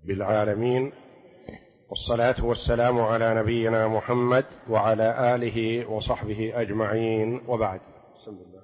بالعالمين، والصلاة والسلام على نبينا محمد وعلى آله وصحبه أجمعين، وبعد. بسم الله.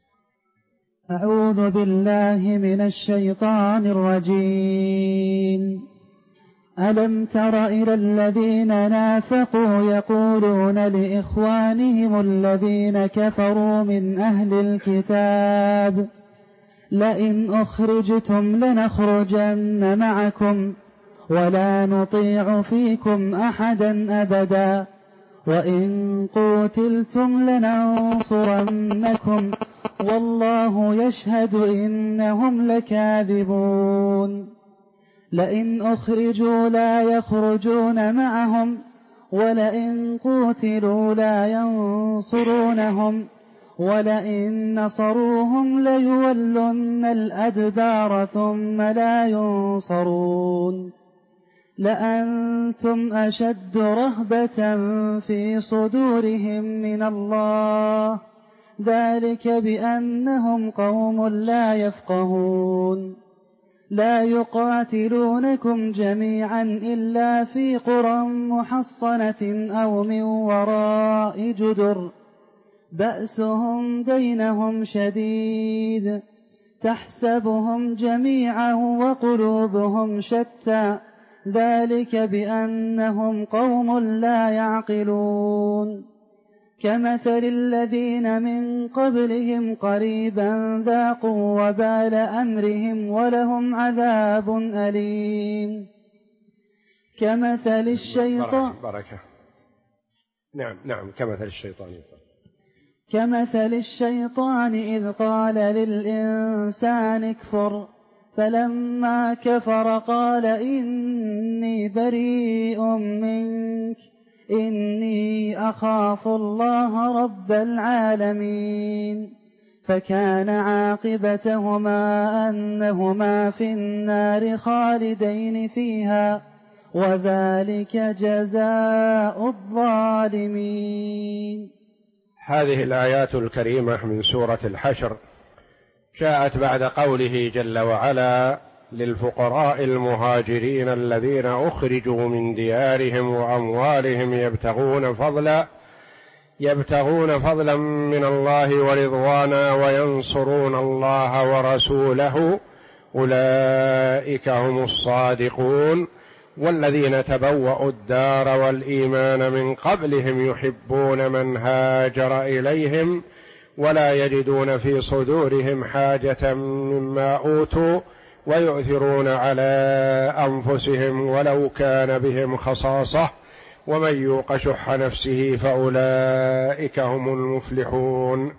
أعوذ بالله من الشيطان الرجيم. ألم تر إلى الذين نافقوا يقولون لإخوانهم الذين كفروا من أهل الكتاب لئن أخرجتم لنخرجن معكم ولا نطيع فيكم أحدا أبدا وإن قوتلتم لننصرنكم والله يشهد إنهم لكاذبون. لئن أخرجوا لا يخرجون معهم ولئن قوتلوا لا ينصرونهم ولئن نصروهم ليولن الأدبار ثم لا ينصرون. لأنتم أشد رهبة في صدورهم من الله ذلك بأنهم قوم لا يفقهون. لا يقاتلونكم جميعا إلا في قرى محصنة أو من وراء جدر بأسهم بينهم شديد تحسبهم جميعا وقلوبهم شتى ذلك بأنهم قوم لا يعقلون. كمثل الذين من قبلهم قريبا ذاقوا وبال أمرهم ولهم عذاب أليم. كمثل الشيطان كمثل الشيطان إذ قال للإنسان اكفر فلما كفر قال إني بريء منك إني أخاف الله رب العالمين. فكان عاقبتهما أنهما في النار خالدين فيها وذلك جزاء الظالمين. هذه الآيات الكريمة من سورة الحشر جاءت بعد قوله جل وعلا للفقراء المهاجرين الذين أخرجوا من ديارهم وأموالهم يبتغون فضلا من الله ورضوانا وينصرون الله ورسوله أولئك هم الصادقون والذين تبوأوا الدار والإيمان من قبلهم يحبون من هاجر إليهم ولا يجدون في صدورهم حاجة مما أوتوا ويؤثرون على أنفسهم ولو كان بهم خصاصة ومن يوق شح نفسه فأولئك هم المفلحون.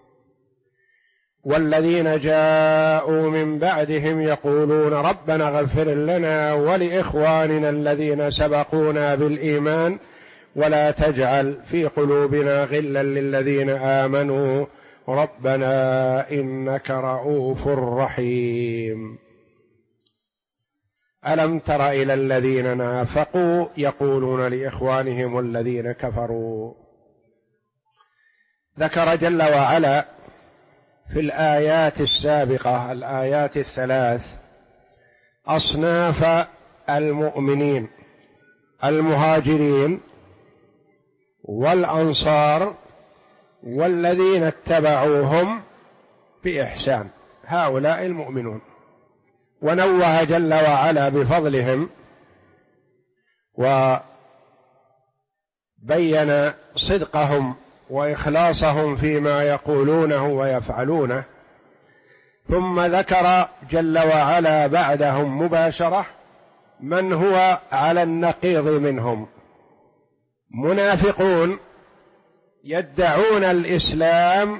والذين جاءوا من بعدهم يقولون ربنا اغفر لنا ولإخواننا الذين سبقونا بالإيمان ولا تجعل في قلوبنا غلا للذين آمنوا ربنا إنك رؤوف رحيم. ألم تر إلى الذين نافقوا يقولون لإخوانهم الذين كفروا. ذكر جل وعلا في الآيات السابقة الآيات الثلاث أصناف المؤمنين المهاجرين والأنصار والذين اتبعوهم بإحسان، هؤلاء المؤمنون، ونوه جل وعلا بفضلهم وبين صدقهم وإخلاصهم فيما يقولونه ويفعلونه، ثم ذكر جل وعلا بعدهم مباشرة من هو على النقيض منهم، منافقون يدعون الإسلام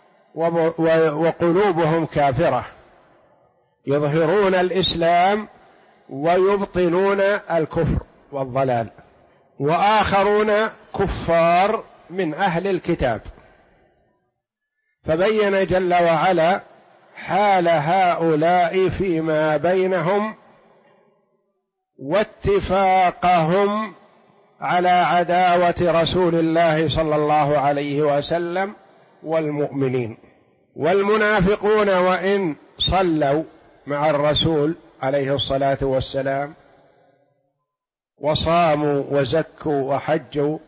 وقلوبهم كافرة، يظهرون الإسلام ويبطنون الكفر والضلال، وآخرون كفار من أهل الكتاب. فبين جل وعلا حال هؤلاء فيما بينهم واتفاقهم على عداوة رسول الله صلى الله عليه وسلم والمؤمنين. والمنافقون وإن صلوا مع الرسول عليه الصلاة والسلام وصاموا وزكوا وحجوا،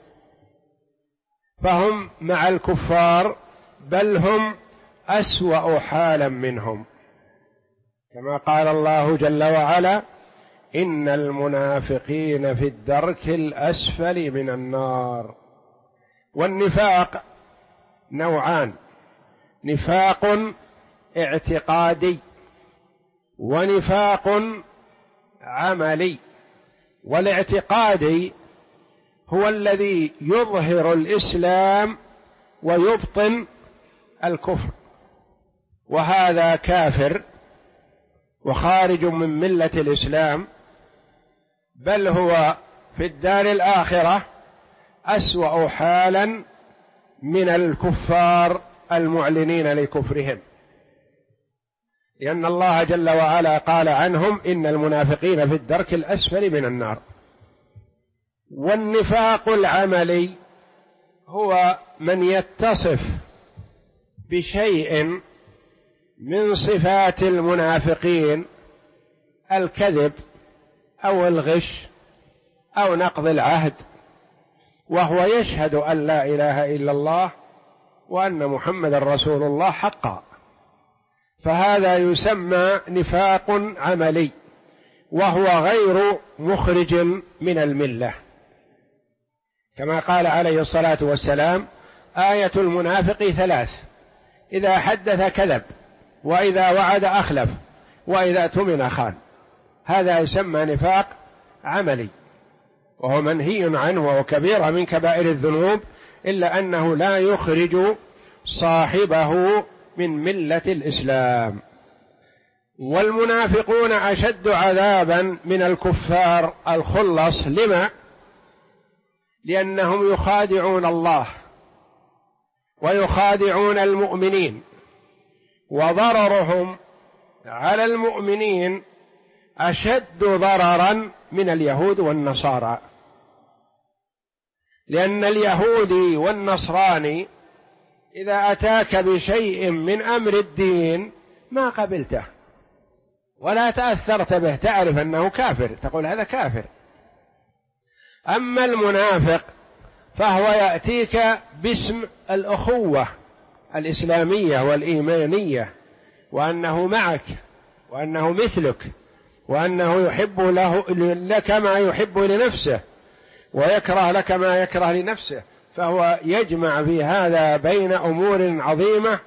فهم مع الكفار بل هم أسوأ حالا منهم، كما قال الله جل وعلا: إن المنافقين في الدرك الأسفل من النار. والنفاق نوعان: نفاق اعتقادي ونفاق عملي. والاعتقادي هو الذي يظهر الإسلام ويبطن الكفر، وهذا كافر وخارج من ملة الإسلام، بل هو في الدار الآخرة أسوأ حالا من الكفار المعلنين لكفرهم، لأن الله جل وعلا قال عنهم: إن المنافقين في الدرك الأسفل من النار. والنفاق العملي هو من يتصف بشيء من صفات المنافقين: الكذب أو الغش أو نقض العهد، وهو يشهد أن لا إله إلا الله وأن محمد رسول الله حقا، فهذا يسمى نفاق عملي، وهو غير مخرج من الملة، كما قال عليه الصلاة والسلام: آية المنافق ثلاث: إذا حدث كذب، وإذا وعد أخلف، وإذا اؤتمن خان. هذا يسمى نفاق عملي، وهو منهي عنه، وهو كبيرة من كبائر الذنوب، إلا أنه لا يخرج صاحبه من ملة الإسلام. والمنافقون أشد عذابا من الكفار الخلص. لما؟ لأنهم يخادعون الله ويخادعون المؤمنين، وضررهم على المؤمنين أشد ضررا من اليهود والنصارى، لأن اليهودي والنصراني إذا أتاك بشيء من أمر الدين ما قبلته ولا تأثرت به، تعرف أنه كافر، تقول هذا كافر. أما المنافق فهو يأتيك باسم الأخوة الإسلامية والإيمانية، وأنه معك، وأنه مثلك، وأنه يحب لك ما يحب لنفسه، ويكره لك ما يكره لنفسه، فهو يجمع في هذا بين أمور عظيمة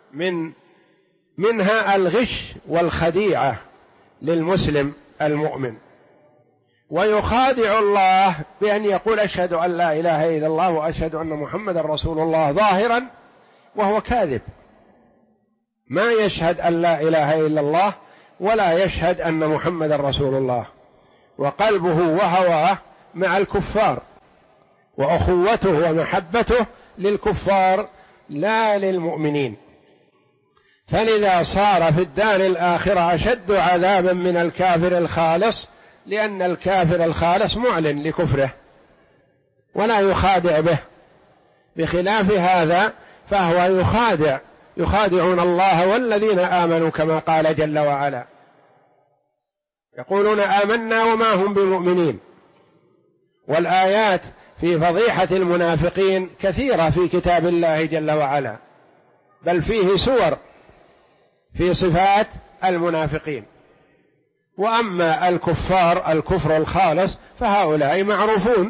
منها الغش والخديعة للمسلم المؤمن. ويخادع الله بأن يقول: أشهد أن لا إله إلا الله وأشهد أن محمد رسول الله، ظاهرا، وهو كاذب، ما يشهد أن لا إله إلا الله ولا يشهد أن محمد رسول الله، وقلبه وهواه مع الكفار، وأخوته ومحبته للكفار لا للمؤمنين. فلذا صار في الدار الآخرة أشد عذابا من الكافر الخالص، لأن الكافر الخالص معلن لكفره ولا يخادع به، بخلاف هذا فهو يخادعون الله والذين آمنوا، كما قال جل وعلا: يقولون آمنا وما هم بمؤمنين. والآيات في فضيحة المنافقين كثيرة في كتاب الله جل وعلا، بل فيه سور في صفات المنافقين. وأما الكفار الكفر الخالص فهؤلاء معروفون،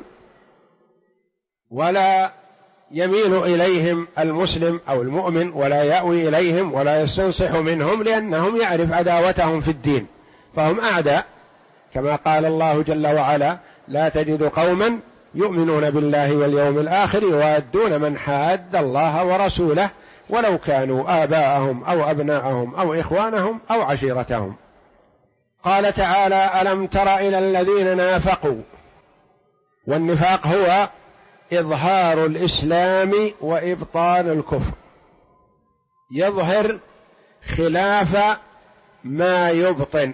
ولا يميل إليهم المسلم أو المؤمن، ولا يأوي إليهم ولا يستنصح منهم، لأنهم يعرف عداوتهم في الدين، فهم أعداء، كما قال الله جل وعلا: لا تجد قوما يؤمنون بالله واليوم الآخر يوادون من حاد الله ورسوله ولو كانوا آباءهم أو أبناءهم أو إخوانهم أو عشيرتهم. قال تعالى: ألم تر إلى الذين نافقوا. والنفاق هو إظهار الإسلام وإبطان الكفر، يظهر خلاف ما يبطن.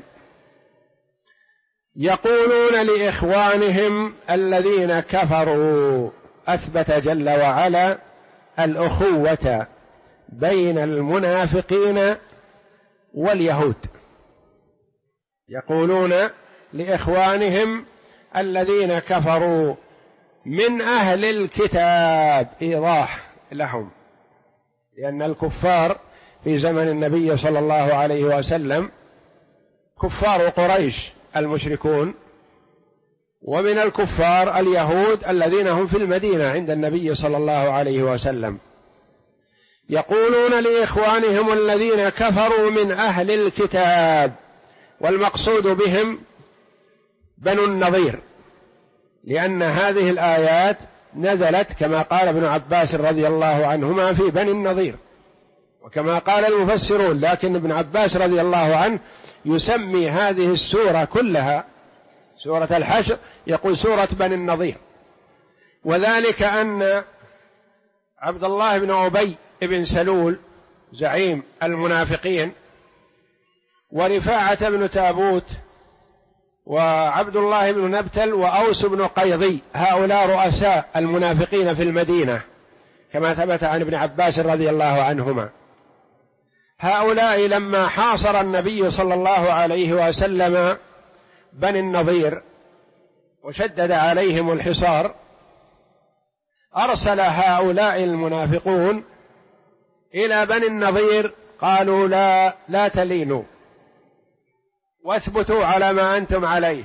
يقولون لإخوانهم الذين كفروا. أثبت جل وعلا الأخوة بين المنافقين واليهود. يقولون لإخوانهم الذين كفروا من أهل الكتاب، إيضاح لهم، لأن الكفار في زمن النبي صلى الله عليه وسلم كفار قريش المشركون، ومن الكفار اليهود الذين هم في المدينة عند النبي صلى الله عليه وسلم، يقولون لإخوانهم الذين كفروا من أهل الكتاب، والمقصود بهم بنو النضير، لأن هذه الآيات نزلت كما قال ابن عباس رضي الله عنهما في بني النضير، وكما قال المفسرون، لكن ابن عباس رضي الله عنه يسمي هذه السورة كلها سورة الحشر، يقول سورة بني النضير، وذلك أن عبد الله بن أبي بن سلول زعيم المنافقين، ورفاعة بن تابوت، وعبد الله بن نبتل، وأوس بن قيضي، هؤلاء رؤساء المنافقين في المدينة كما ثبت عن ابن عباس رضي الله عنهما. هؤلاء لما حاصر النبي صلى الله عليه وسلم بني النضير وشدد عليهم الحصار، أرسل هؤلاء المنافقون إلى بني النضير، قالوا لا تلينوا واثبتوا على ما أنتم عليه،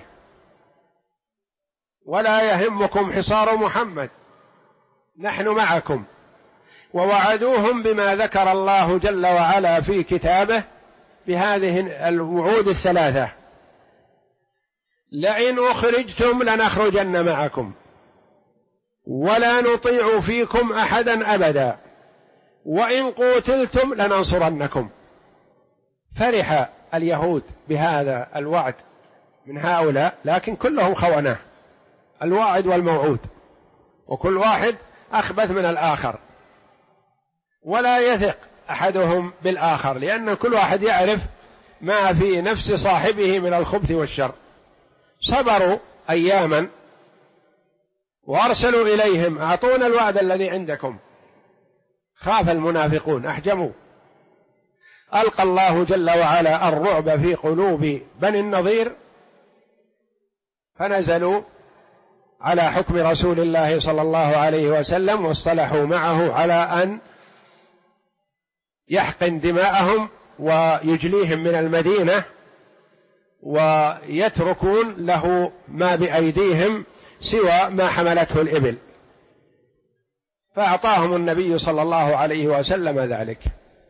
ولا يهمكم حصار محمد، نحن معكم. ووعدوهم بما ذكر الله جل وعلا في كتابه بهذه الوعود الثلاثة: لئن أخرجتم لنخرجن معكم، ولا نطيع فيكم أحدا أبدا، وإن قوتلتم لننصرنكم. فرح اليهود بهذا الوعد من هؤلاء، لكن كلهم خوناه الواعد والموعود، وكل واحد أخبث من الآخر، ولا يثق أحدهم بالآخر، لأن كل واحد يعرف ما في نفس صاحبه من الخبث والشر. صبروا أياما وأرسلوا إليهم: أعطونا الوعد الذي عندكم. خاف المنافقون، أحجموا. ألقى الله جل وعلا الرعب في قلوب بني النضير، فنزلوا على حكم رسول الله صلى الله عليه وسلم، واصطلحوا معه على أن يحقن دماءهم ويجليهم من المدينة، ويتركون له ما بأيديهم سوى ما حملته الإبل، فأعطاهم النبي صلى الله عليه وسلم ذلك.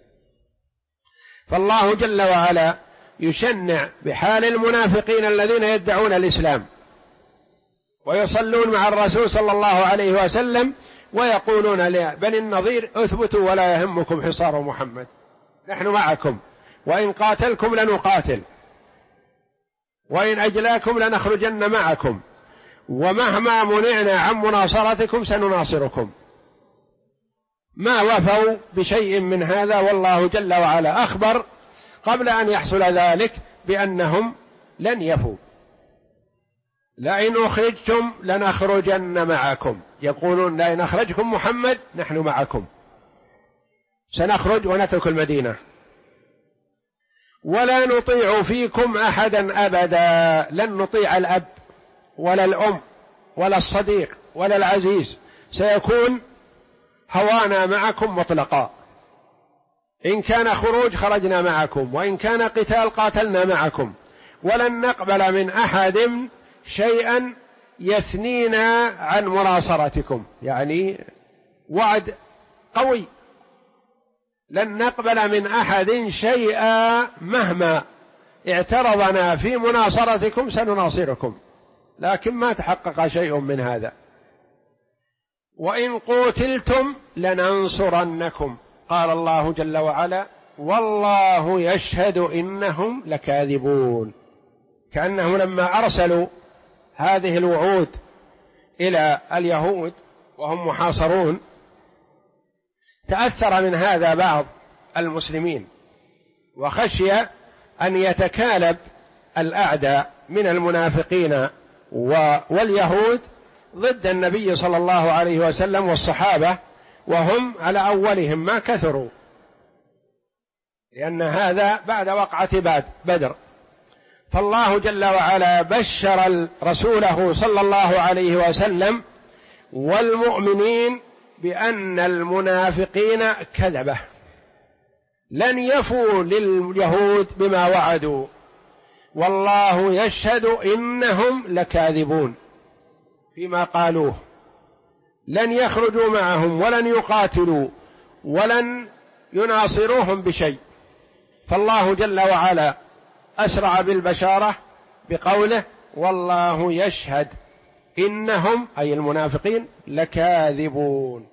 فالله جل وعلا يشنع بحال المنافقين الذين يدعون الإسلام ويصلون مع الرسول صلى الله عليه وسلم، ويقولون لبني النضير: اثبتوا ولا يهمكم حصار محمد، نحن معكم، وإن قاتلكم لنقاتل، وإن أجلاكم لنخرجن معكم، ومهما منعنا عن مناصرتكم سنناصركم. ما وفوا بشيء من هذا، والله جل وعلا أخبر قبل أن يحصل ذلك بأنهم لن يفوا. لئن أخرجتم لنخرجن معكم، يقولون: لئن أخرجكم محمد نحن معكم، سنخرج ونترك المدينة، ولا نطيع فيكم أحدا أبدا، لن نطيع الأب ولا الأم ولا الصديق ولا العزيز، سيكون هوانا معكم مطلقا، إن كان خروج خرجنا معكم، وإن كان قتال قاتلنا معكم، ولن نقبل من أحد شيئا يثنينا عن مناصرتكم. يعني وعد قوي، لن نقبل من أحد شيئا مهما اعترضنا في مناصرتكم سنناصركم، لكن ما تحقق شيء من هذا. وإن قوتلتم لننصرنكم، قال الله جل وعلا: والله يشهد إنهم لكاذبون. كأنهم لما أرسلوا هذه الوعود إلى اليهود وهم محاصرون تأثر من هذا بعض المسلمين، وخشي أن يتكالب الأعداء من المنافقين واليهود ضد النبي صلى الله عليه وسلم والصحابة، وهم على أولهم ما كثروا، لأن هذا بعد وقعة بدر. فالله جل وعلا بشر رسوله صلى الله عليه وسلم والمؤمنين بأن المنافقين كذبة، لن يفوا لليهود بما وعدوا، والله يشهد إنهم لكاذبون فيما قالوه، لن يخرجوا معهم ولن يقاتلوا ولن يناصروهم بشيء. فالله جل وعلا أسرع بالبشارة بقوله والله يشهد إنهم أي المنافقين لكاذبون.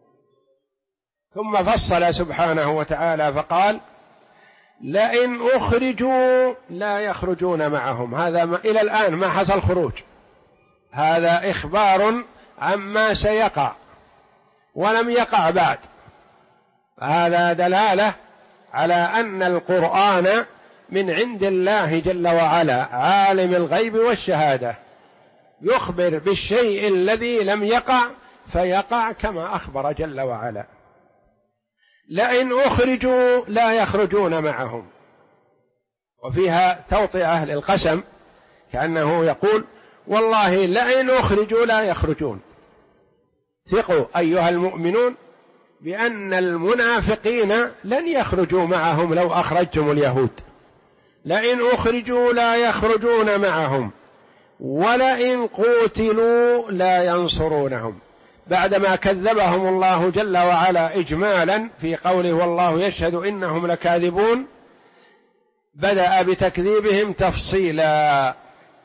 ثم فصل سبحانه وتعالى فقال لئن أخرجوا لا يخرجون معهم. هذا إلى الآن ما حصل خروج، هذا إخبار عما سيقع ولم يقع بعد. هذا دلالة على أن القرآن من عند الله جل وعلا عالم الغيب والشهادة، يخبر بالشيء الذي لم يقع فيقع كما أخبر جل وعلا. لئن أخرجوا لا يخرجون معهم، وفيها توطئة للقسم كأنه يقول والله لئن أخرجوا لا يخرجون. ثقوا أيها المؤمنون بأن المنافقين لن يخرجوا معهم لو أخرجتم اليهود. لئن أخرجوا لا يخرجون معهم ولئن قوتلوا لا ينصرونهم. بعدما كذبهم الله جل وعلا إجمالا في قوله والله يشهد إنهم لكاذبون، بدأ بتكذيبهم تفصيلا،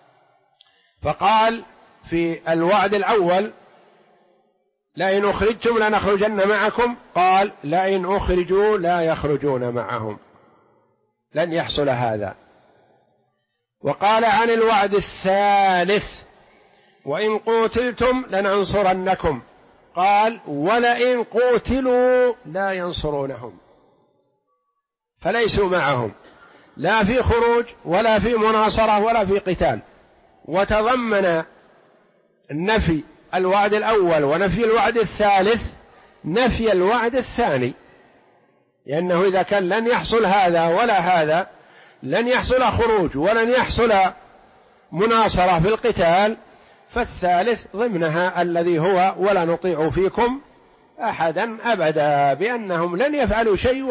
فقال في الوعد الأول لئن أخرجتم لنخرجن معكم، قال لئن أخرجوا لا يخرجون معهم، لن يحصل هذا. وقال عن الوعد الثالث وإن قوتلتم لننصرنكم، قال ولئن قوتلوا لا ينصرونهم، فليسوا معهم لا في خروج ولا في مناصرة ولا في قتال. وتضمن نفي الوعد الأول ونفي الوعد الثالث نفي الوعد الثاني، لأنه إذا كان لن يحصل هذا ولا هذا، لن يحصل خروج ولن يحصل مناصرة في القتال، فالثالث ضمنها الذي هو ولا نطيع فيكم أحدا أبدا، بأنهم لن يفعلوا شيء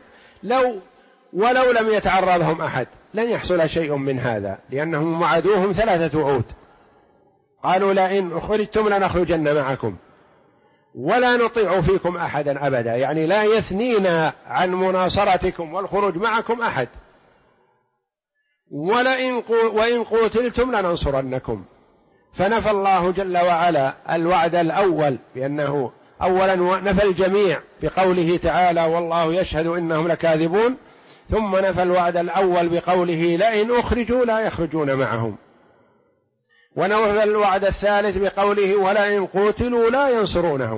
ولو لم يتعرضهم أحد لن يحصل شيء من هذا، لأنهم وعدوهم 3 وعود. قالوا لئن أخرجتم لنخرجن معكم ولا نطيع فيكم أحدا أبدا، يعني لا يثنينا عن مناصرتكم والخروج معكم أحد. وإن قوتلتم لننصرنكم. فنفى الله جل وعلا الوعد الأول بأنه أولا نفى الجميع بقوله تعالى والله يشهد إنهم لكاذبون، ثم نفى الوعد الأول بقوله لئن أخرجوا لا يخرجون معهم، ونفى الوعد الثالث بقوله ولئن قوتلوا لا ينصرونهم.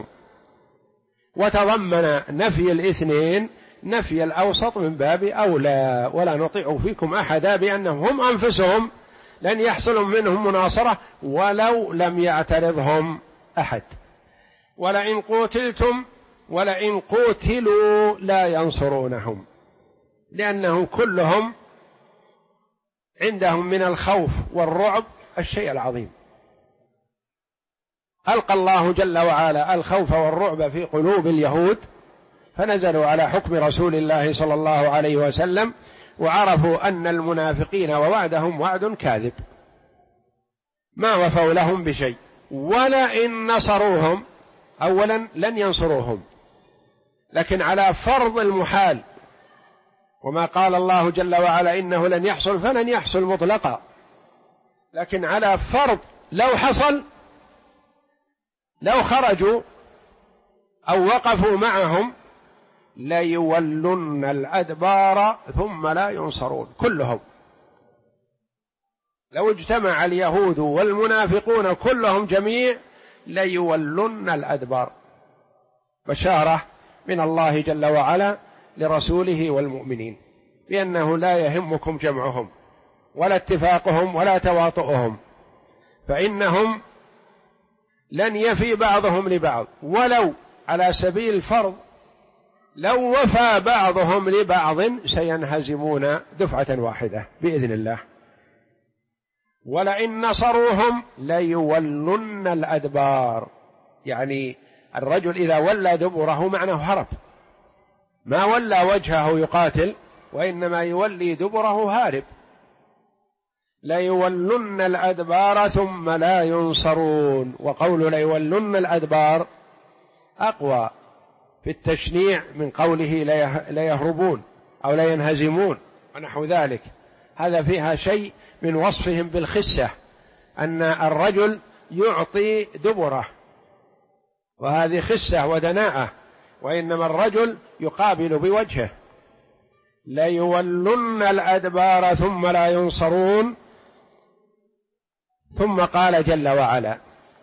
وتضمن نفي الاثنين نفي الأوسط من باب أولى، ولا نطيع فيكم أحدا، بأنهم هم أنفسهم لن يحصل منهم مناصرة ولو لم يعترضهم أحد. ولئن قوتلتم ولئن قوتلوا لا ينصرونهم، لأنهم كلهم عندهم من الخوف والرعب الشيء العظيم. ألقى الله جل وعلا الخوف والرعب في قلوب اليهود، فنزلوا على حكم رسول الله صلى الله عليه وسلم، وعرفوا أن المنافقين ووعدهم وعد كاذب، ما وفوا لهم بشيء. ولئن نصروهم، أولا لن ينصروهم، لكن على فرض المحال، وما قال الله جل وعلا إنه لن يحصل فلن يحصل مطلقا، لكن على فرض لو حصل، لو خرجوا أو وقفوا معهم ليولن الأدبار ثم لا ينصرون كلهم. لو اجتمع اليهود والمنافقون كلهم جميع ليولن الأدبار. بشارة من الله جل وعلا لرسوله والمؤمنين بأنه لا يهمكم جمعهم ولا اتفاقهم ولا تواطؤهم، فإنهم لن يفي بعضهم لبعض، ولو على سبيل الفرض لو وفى بعضهم لبعض سينهزمون دفعة واحدة بإذن الله. ولئن نصروهم ليولن الأدبار. يعني الرجل إذا ولى دبره معناه هرب، ما ولى وجهه يقاتل، وإنما يولي دبره هارب. ليولن الأدبار ثم لا ينصرون. وقول ليولن الأدبار أقوى في التشنيع من قوله ليهربون أو لينهزمون ونحو ذلك. هذا فيها شيء من وصفهم بالخسة، أن الرجل يعطي دبره، وهذه خسة ودناءة، وإنما الرجل يقابل بوجهه. ليولن الأدبار ثم لا ينصرون. ثم قال جل وعلا: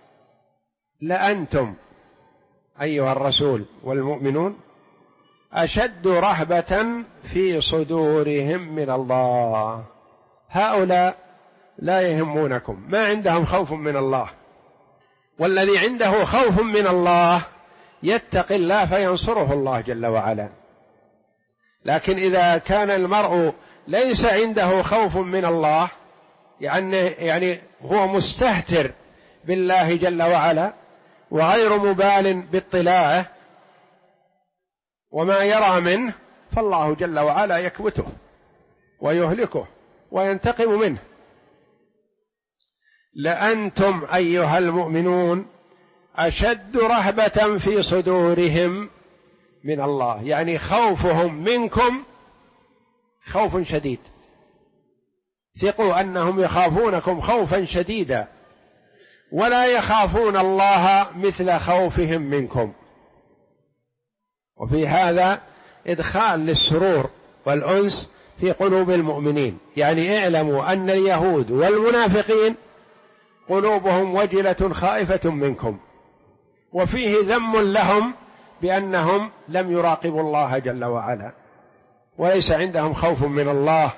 لأنتم أيها الرسول والمؤمنون أشد رهبة في صدورهم من الله. هؤلاء لا يهمونكم، ما عندهم خوف من الله، والذي عنده خوف من الله يتقي الله فينصره الله جل وعلا. لكن إذا كان المرء ليس عنده خوف من الله، يعني هو مستهتر بالله جل وعلا وغير مبال باطلاعه وما يرى منه، فالله جل وعلا يكبته ويهلكه وينتقم منه. لأنتم أيها المؤمنون أشد رهبة في صدورهم من الله، يعني خوفهم منكم خوف شديد. ثقوا أنهم يخافونكم خوفا شديدا، ولا يخافون الله مثل خوفهم منكم. وفي هذا إدخال للسرور والأنس في قلوب المؤمنين. يعني اعلموا أن اليهود والمنافقين قلوبهم وجلة خائفة منكم، وفيه ذم لهم بأنهم لم يراقبوا الله جل وعلا، وليس عندهم خوف من الله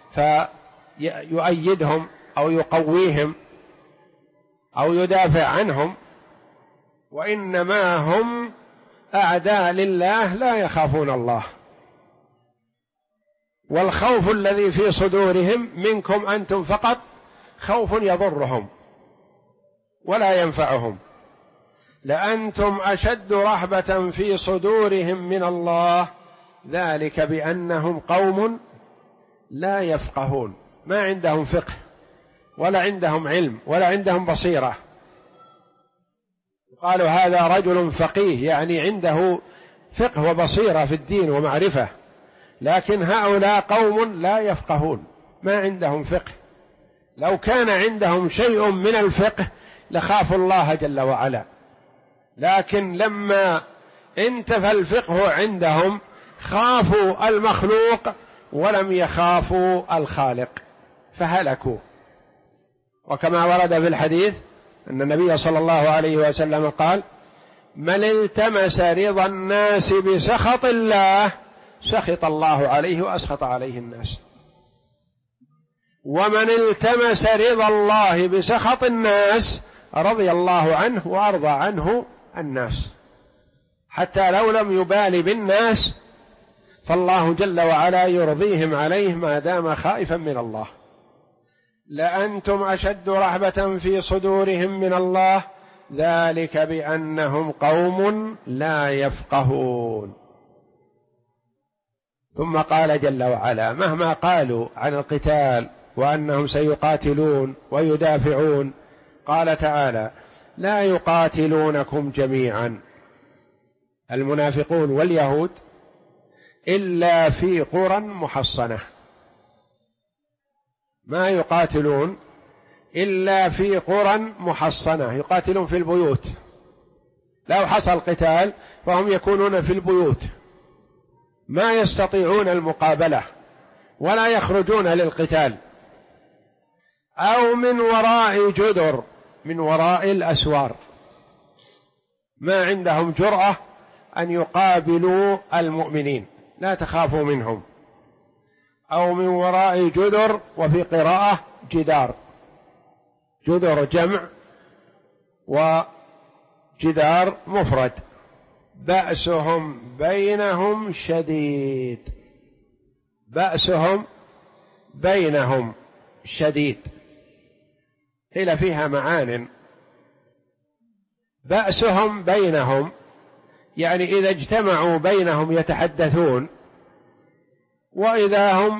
فيؤيدهم أو يقويهم أو يدافع عنهم، وإنما هم أعداء لله لا يخافون الله. والخوف الذي في صدورهم منكم أنتم فقط خوف يضرهم ولا ينفعهم. لأنتم أشد رهبة في صدورهم من الله، ذلك بأنهم قوم لا يفقهون، ما عندهم فقه ولا عندهم علم ولا عندهم بصيرة. قالوا هذا رجل فقيه، يعني عنده فقه وبصيرة في الدين ومعرفة، لكن هؤلاء قوم لا يفقهون، ما عندهم فقه. لو كان عندهم شيء من الفقه لخافوا الله جل وعلا، لكن لما انتفى الفقه عندهم خافوا المخلوق ولم يخافوا الخالق فهلكوا. وكما ورد في الحديث أن النبي صلى الله عليه وسلم قال: من التمس رضا الناس بسخط الله سخط الله عليه وأسخط عليه الناس، ومن التمس رضا الله بسخط الناس رضي الله عنه وأرضى عنه الناس. حتى لو لم يبال بالناس فالله جل وعلا يرضيهم عليه ما دام خائفا من الله. لأنتم أشد رهبة في صدورهم من الله، ذلك بأنهم قوم لا يفقهون. ثم قال جل وعلا: مهما قالوا عن القتال وأنهم سيقاتلون ويدافعون، قال تعالى: لا يقاتلونكم جميعا، المنافقون واليهود، إلا في قرى محصنة. ما يقاتلون إلا في قرى محصنة، يقاتلون في البيوت. لو حصل قتال فهم يكونون في البيوت، ما يستطيعون المقابلة ولا يخرجون للقتال، أو من وراء جدر، من وراء الأسوار، ما عندهم جرأة أن يقابلوا المؤمنين، لا تخافوا منهم. أو من وراء جدر، وفي قراءة جدار، جدر جمع وجدار مفرد. بأسهم بينهم شديد، بأسهم بينهم شديد، قيل فيها معان. بأسهم بينهم يعني إذا اجتمعوا بينهم يتحدثون، وإذا هم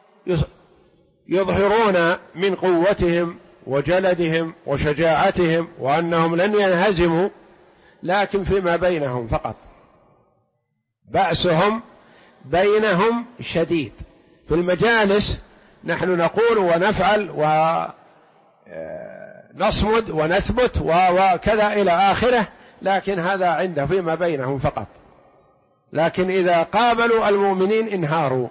يظهرون من قوتهم وجلدهم وشجاعتهم وأنهم لن ينهزموا، لكن فيما بينهم فقط. بأسهم بينهم شديد. في المجالس نحن نقول ونفعل ونصمد ونثبت وكذا إلى آخره، لكن هذا عنده فيما بينهم فقط. لكن إذا قابلوا المؤمنين انهاروا.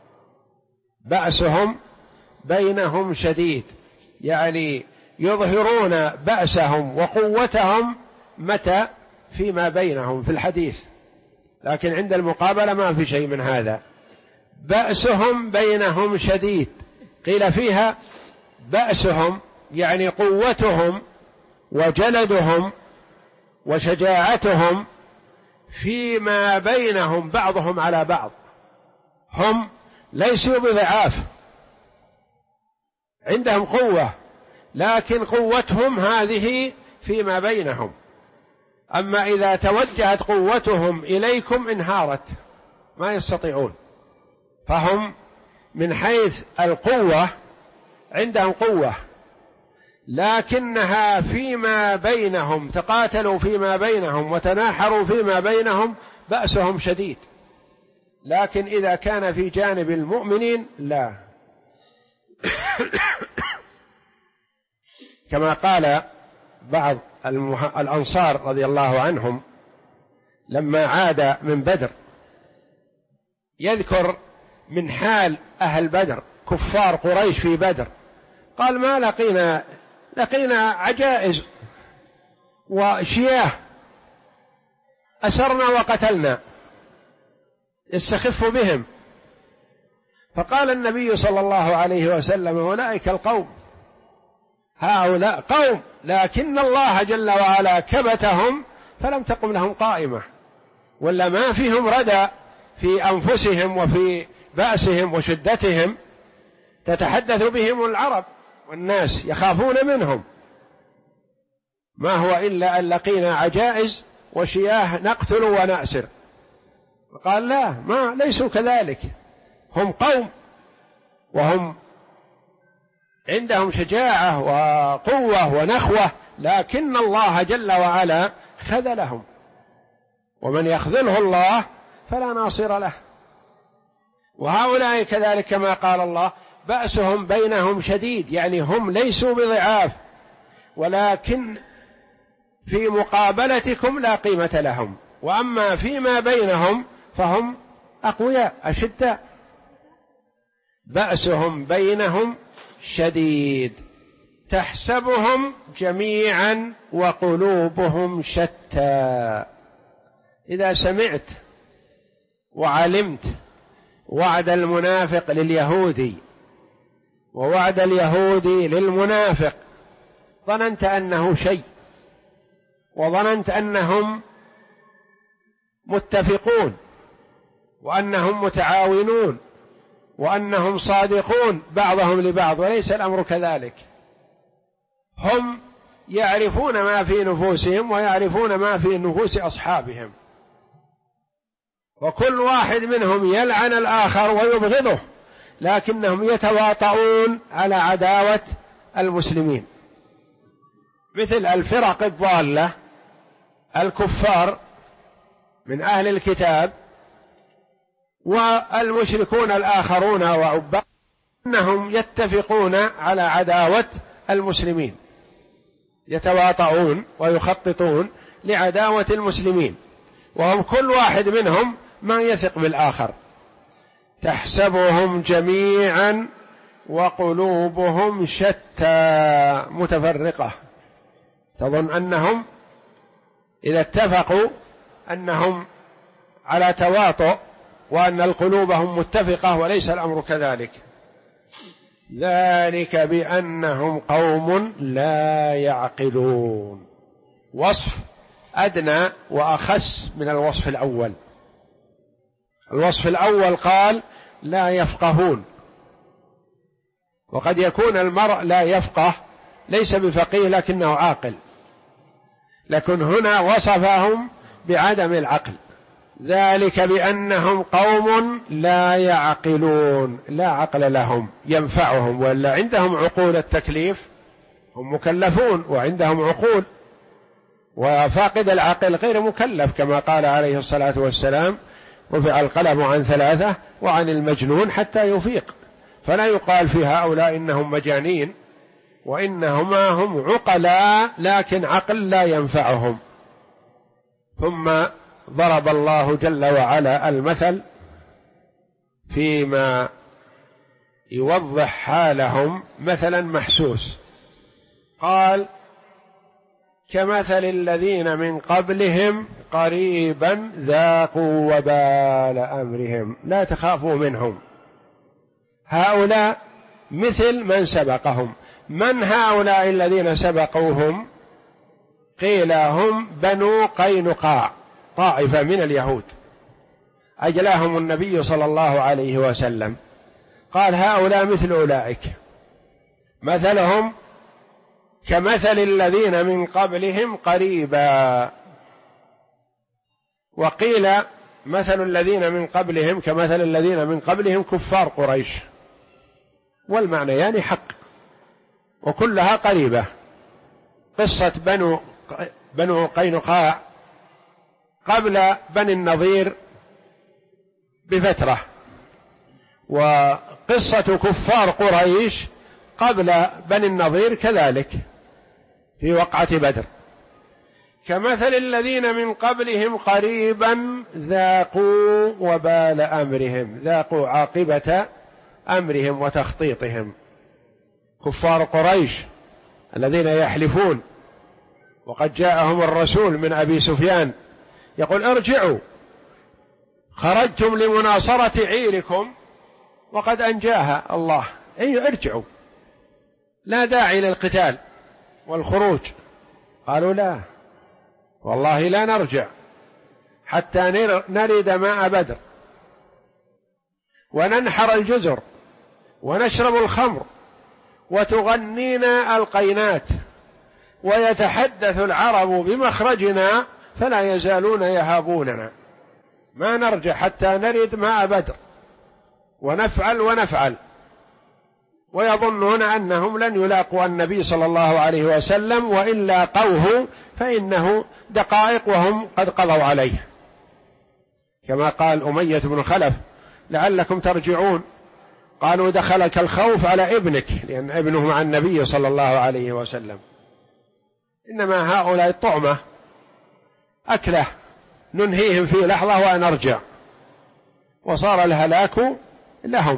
بأسهم بينهم شديد يعني يظهرون بأسهم وقوتهم متى؟ فيما بينهم في الحديث، لكن عند المقابلة ما في شيء من هذا. بأسهم بينهم شديد، قيل فيها بأسهم يعني قوتهم وجلدهم وشجاعتهم فيما بينهم بعضهم على بعض. هم ليسوا بضعاف، عندهم قوة، لكن قوتهم هذه فيما بينهم. أما إذا توجهت قوتهم إليكم انهارت، ما يستطيعون. فهم من حيث القوة عندهم قوة، لكنها فيما بينهم تقاتلوا فيما بينهم وتناحروا فيما بينهم بأسهم شديد. لكن إذا كان في جانب المؤمنين لا. كما قال بعض الأنصار رضي الله عنهم لما عاد من بدر، يذكر من حال أهل بدر كفار قريش في بدر، قال ما لقينا عجائز وشياه أسرنا وقتلنا يستخف بهم. فقال النبي صلى الله عليه وسلم أولئك القوم، هؤلاء قوم لكن الله جل وعلا كبتهم فلم تقم لهم قائمة، ولا ما فيهم ردى في أنفسهم وفي بأسهم وشدتهم تتحدث بهم العرب والناس يخافون منهم، ما هو إلا أن لقينا عجائز وشياه نقتل ونأسر. قال لا، ما ليسوا كذلك، هم قوم وهم عندهم شجاعة وقوة ونخوة، لكن الله جل وعلا خذلهم، ومن يخذله الله فلا ناصر له. وهؤلاء كذلك كما قال الله بأسهم بينهم شديد، يعني هم ليسوا بضعاف، ولكن في مقابلتكم لا قيمة لهم، وأما فيما بينهم فهم أقوياء أشداء. بأسهم بينهم شديد تحسبهم جميعا وقلوبهم شتى. إذا سمعت وعلمت وعد المنافق لليهودي ووعد اليهودي للمنافق، ظننت أنه شيء، وظننت أنهم متفقون وأنهم متعاونون وأنهم صادقون بعضهم لبعض، وليس الأمر كذلك. هم يعرفون ما في نفوسهم ويعرفون ما في نفوس أصحابهم، وكل واحد منهم يلعن الآخر ويبغضه، لكنهم يتواطؤون على عداوة المسلمين، مثل الفرق الضالة الكفار من أهل الكتاب والمشركون الآخرون وعباد، أنهم يتفقون على عداوة المسلمين، يتواطؤون ويخططون لعداوة المسلمين، وهم كل واحد منهم ما يثق بالآخر. تحسبهم جميعا وقلوبهم شتى متفرقة، تظن أنهم إذا اتفقوا أنهم على تواطؤ وأن قلوبهم متفقة، وليس الأمر كذلك. ذلك بأنهم قوم لا يعقلون. وصف أدنى وأخس من الوصف الأول. الوصف الأول قال لا يفقهون، وقد يكون المرء لا يفقه ليس بفقيه لكنه عاقل، لكن هنا وصفهم بعدم العقل، ذلك بأنهم قوم لا يعقلون، لا عقل لهم ينفعهم، ولا عندهم عقول التكليف، هم مكلفون وعندهم عقول، وفاقد العقل غير مكلف، كما قال عليه الصلاة والسلام: رفع القلم عن 3 وعن المجنون حتى يفيق. فلا يقال في هؤلاء إنهم مجانين، وإنهما هم عقلاء لكن عقل لا ينفعهم. ثم ضرب الله جل وعلا المثل فيما يوضح حالهم مثلا محسوس، قال: كمثل الذين من قبلهم قريبا ذاقوا وبال أمرهم لا تخافوا منهم. هؤلاء مثل من سبقهم. من هؤلاء الذين سبقوهم؟ قيل هم بنو قينقاع، طائفة من اليهود أجلاهم النبي صلى الله عليه وسلم، قال: هؤلاء مثل أولئك، مثلهم كمثل الذين من قبلهم قريبا. وقيل مثل الذين من قبلهم كمثل الذين من قبلهم كفار قريش، والمعنى يعني حق، وكلها قريبة. قصة بنو قينقاع قبل بني النضير بفترة، وقصة كفار قريش قبل بني النضير كذلك في وقعة بدر. كمثل الذين من قبلهم قريبا ذاقوا وبال أمرهم، ذاقوا عاقبة أمرهم وتخطيطهم. كفار قريش الذين يحلفون، وقد جاءهم الرسول من أبي سفيان يقول: ارجعوا، خرجتم لمناصرة عيركم وقد أنجاها الله، أي ارجعوا، لا داعي للقتال والخروج. قالوا: لا والله لا نرجع حتى نرد ماء بدر وننحر الجزر ونشرب الخمر وتغنينا القينات ويتحدث العرب بمخرجنا فلا يزالون يهابوننا، ما نرجع حتى نرد ماء بدر ونفعل. ويظنون أنهم لن يلاقوا النبي صلى الله عليه وسلم، وإن لاقوه فإنه دقائق وهم قد قضوا عليه، كما قال أمية بن خلف: لعلكم ترجعون. قالوا: دخلك الخوف على ابنك، لأن ابنه مع النبي صلى الله عليه وسلم. إنما هؤلاء الطعمة أكله ننهيهم في لحظة ونرجع، وصار الهلاك لهم.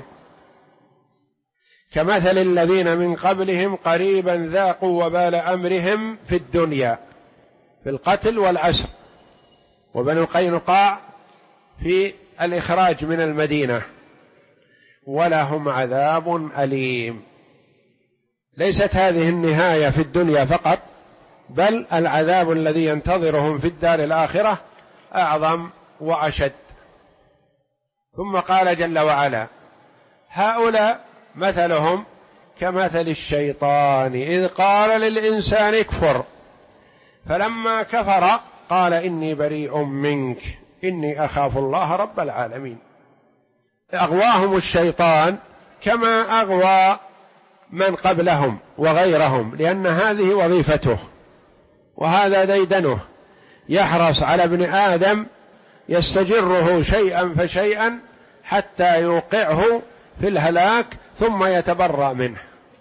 كمثل الذين من قبلهم قريبا ذاقوا وبال أمرهم في الدنيا في القتل والعسر، وبنو قينقاع في الإخراج من المدينة، ولهم عذاب أليم. ليست هذه النهاية في الدنيا فقط، بل العذاب الذي ينتظرهم في الدار الآخرة أعظم وأشد. ثم قال جل وعلا: هؤلاء مثلهم كمثل الشيطان إذ قال للإنسان اكفر فلما كفر قال إني بريء منك إني أخاف الله رب العالمين. أغواهم الشيطان كما أغوى من قبلهم وغيرهم، لأن هذه وظيفته وهذا ديدنه، يحرص على ابن آدم يستجره شيئا فشيئا حتى يوقعه في الهلاك ثم يتبرأ منه.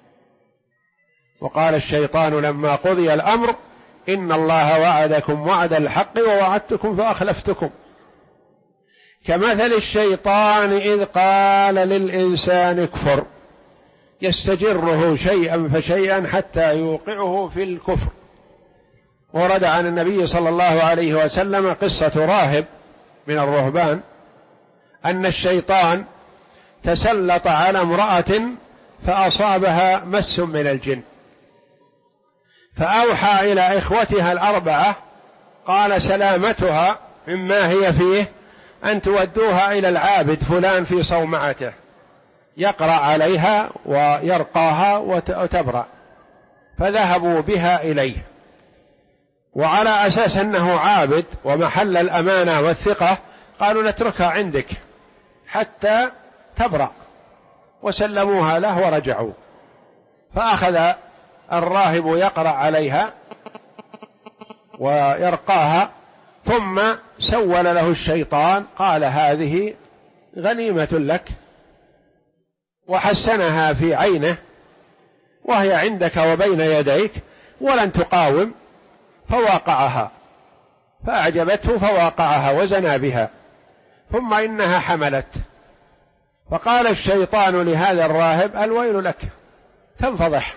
وقال الشيطان لما قضي الأمر إن الله وعدكم وعد الحق ووعدتكم فأخلفتكم. كمثل الشيطان إذ قال للإنسان اكفر، يستجره شيئا فشيئا حتى يوقعه في الكفر. ورد عن النبي صلى الله عليه وسلم قصة راهب من الرهبان أن الشيطان تسلط على امرأة فأصابها مس من الجن، فأوحى إلى إخوتها 4 قال: سلامتها مما هي فيه أن تودوها إلى العابد فلان في صومعته يقرأ عليها ويرقاها وتبرأ. فذهبوا بها إليه، وعلى أساس أنه عابد ومحل الأمانة والثقة قالوا نتركها عندك حتى تبرأ، وسلموها له ورجعوا. فأخذ الراهب يقرأ عليها ويرقاها، ثم سول له الشيطان قال هذه غنيمة لك، وحسنها في عينه وهي عندك وبين يديك ولن تقاوم، فواقعها، فأعجبته فواقعها وزنى بها، ثم إنها حملت. فقال الشيطان لهذا الراهب الويل لك، تنفضح،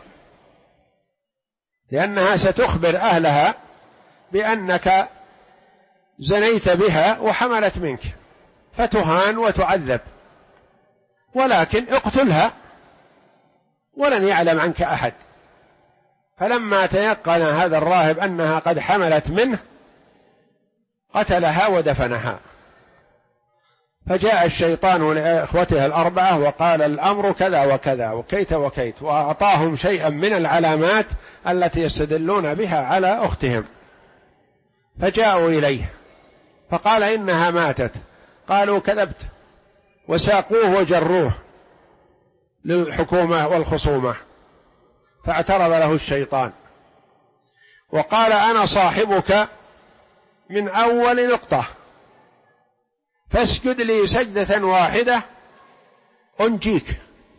لأنها ستخبر أهلها بأنك زنيت بها وحملت منك، فتهان وتعذب، ولكن اقتلها ولن يعلم عنك أحد. فلما تيقن هذا الراهب أنها قد حملت منه قتلها ودفنها. فجاء الشيطان لإخوته الأربعة وقال الأمر كذا وكذا وكيت وكيت، وأعطاهم شيئا من العلامات التي يستدلون بها على أختهم. فجاءوا إليه فقال إنها ماتت، قالوا كذبت، وساقوه وجروه للحكومة والخصومة. فاعترض له الشيطان وقال أنا صاحبك من أول نقطة، فاسجد لي سجدة واحدة أنجيك.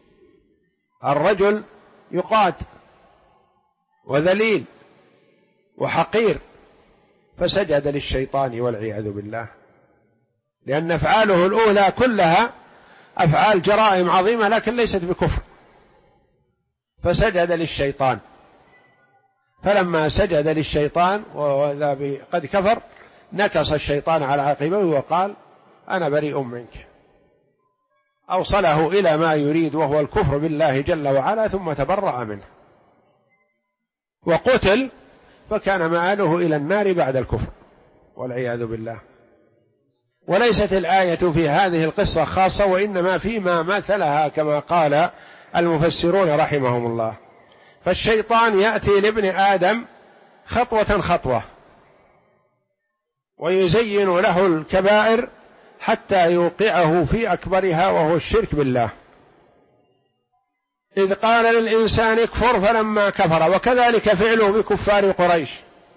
الرجل يقاد وذليل وحقير، فسجد للشيطان والعياذ بالله، لأن أفعاله الأولى كلها أفعال جرائم عظيمة لكن ليست بكفر، فسجد للشيطان. فلما سجد للشيطان وذا قد كفر نكص الشيطان على عقبيه وقال أنا بريء منك، أوصله إلى ما يريد وهو الكفر بالله جل وعلا، ثم تبرأ منه وقتل، فكان مآله إلى النار بعد الكفر والعياذ بالله. وليست الآية في هذه القصة خاصة، وإنما فيما مثلها كما قال المفسرون رحمهم الله. فالشيطان يأتي لابن آدم خطوة خطوة ويزين له الكبائر حتى يوقعه في أكبرها وهو الشرك بالله. إذ قال للإنسان اكفر فلما كفر، وكذلك فعله بكفار قريش،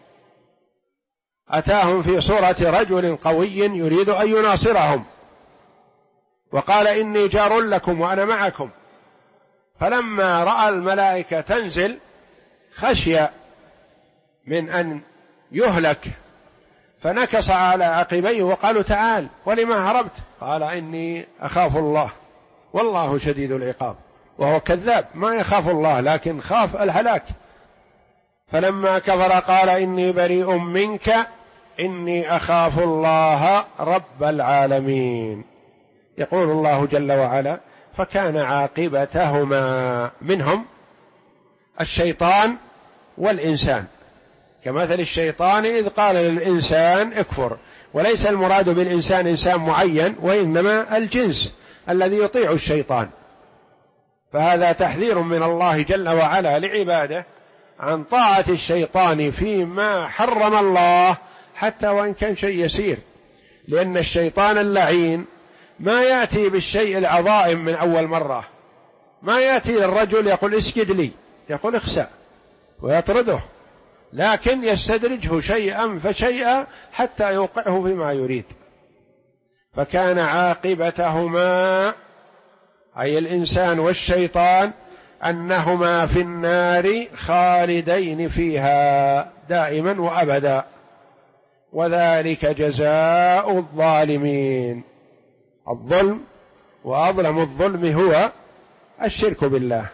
أتاهم في صورة رجل قوي يريد أن يناصرهم، وقال إني جار لكم وأنا معكم. فلما رأى الملائكة تنزل خشي من أن يهلك، فنكص على عقبيه وقالوا تعال، ولما هربت؟ قال إني أخاف الله والله شديد العقاب، وهو كذاب ما يخاف الله لكن خاف الهلاك. فلما كفر قال إني بريء منك إني أخاف الله رب العالمين. يقول الله جل وعلا فكان عاقبتهما منهم الشيطان والإنسان كمثل الشيطان إذ قال للإنسان اكفر، وليس المراد بالإنسان إنسان معين، وإنما الجنس الذي يطيع الشيطان. فهذا تحذير من الله جل وعلا لعباده عن طاعة الشيطان فيما حرم الله، حتى وإن كان شيء يسير، لأن الشيطان اللعين ما يأتي بالشيء العظائم من أول مرة، ما يأتي للرجل يقول اسجد لي يقول اخسأ ويطرده، لكن يستدرجه شيئا فشيئا حتى يوقعه فيما يريد. فكان عاقبتهما أي الإنسان والشيطان أنهما في النار خالدين فيها دائما وأبدا، وذلك جزاء الظالمين. الظلم وأظلم الظلم هو الشرك بالله،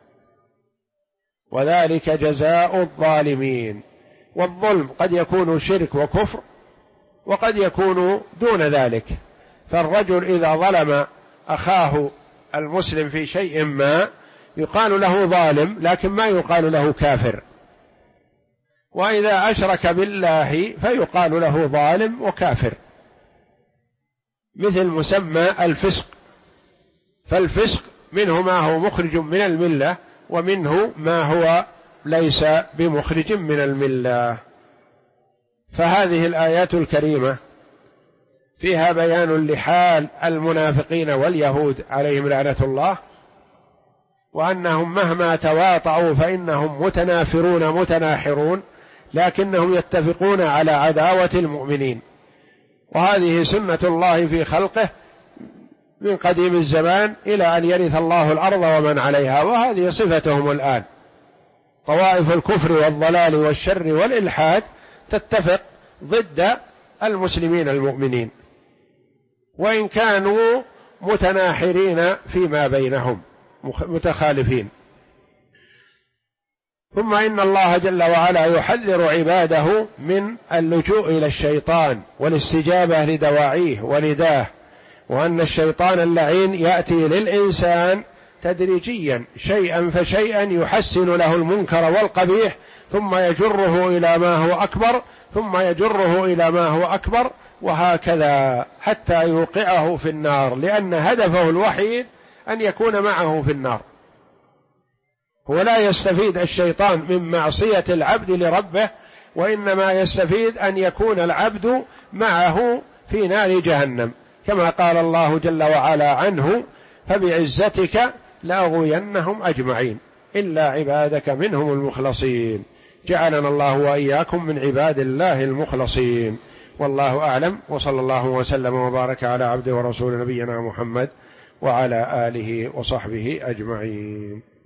وذلك جزاء الظالمين. والظلم قد يكون شرك وكفر، وقد يكون دون ذلك. فالرجل إذا ظلم أخاه المسلم في شيء ما يقال له ظالم، لكن ما يقال له كافر. وإذا أشرك بالله فيقال له ظالم وكافر، مثل مسمى الفسق. فالفسق منه ما هو مخرج من الملة، ومنه ما هو ليس بمخرج من الملة. فهذه الآيات الكريمة فيها بيان لحال المنافقين واليهود عليهم لعنة الله، وأنهم مهما تواطؤوا فإنهم متنافرون متناحرون، لكنهم يتفقون على عداوة المؤمنين، وهذه سنة الله في خلقه من قديم الزمان إلى أن يرث الله الأرض ومن عليها، وهذه صفتهم الآن. طوائف الكفر والضلال والشر والإلحاد تتفق ضد المسلمين المؤمنين، وإن كانوا متناحرين فيما بينهم متخالفين. ثم إن الله جل وعلا يحذر عباده من اللجوء إلى الشيطان والاستجابة لدواعيه ونداه، وأن الشيطان اللعين يأتي للإنسان تدريجيا شيئا فشيئا يحسن له المنكر والقبيح، ثم يجره إلى ما هو أكبر، ثم يجره إلى ما هو أكبر، وهكذا حتى يوقعه في النار، لأن هدفه الوحيد أن يكون معه في النار. هو لا يستفيد الشيطان من معصية العبد لربه، وإنما يستفيد أن يكون العبد معه في نار جهنم، كما قال الله جل وعلا عنه: فبعزتك لأغوينهم أجمعين إلا عبادك منهم المخلصين. جعلنا الله وإياكم من عباد الله المخلصين. والله أعلم، وصلى الله وسلم وبارك على عبده ورسول نبينا محمد وعلى آله وصحبه أجمعين.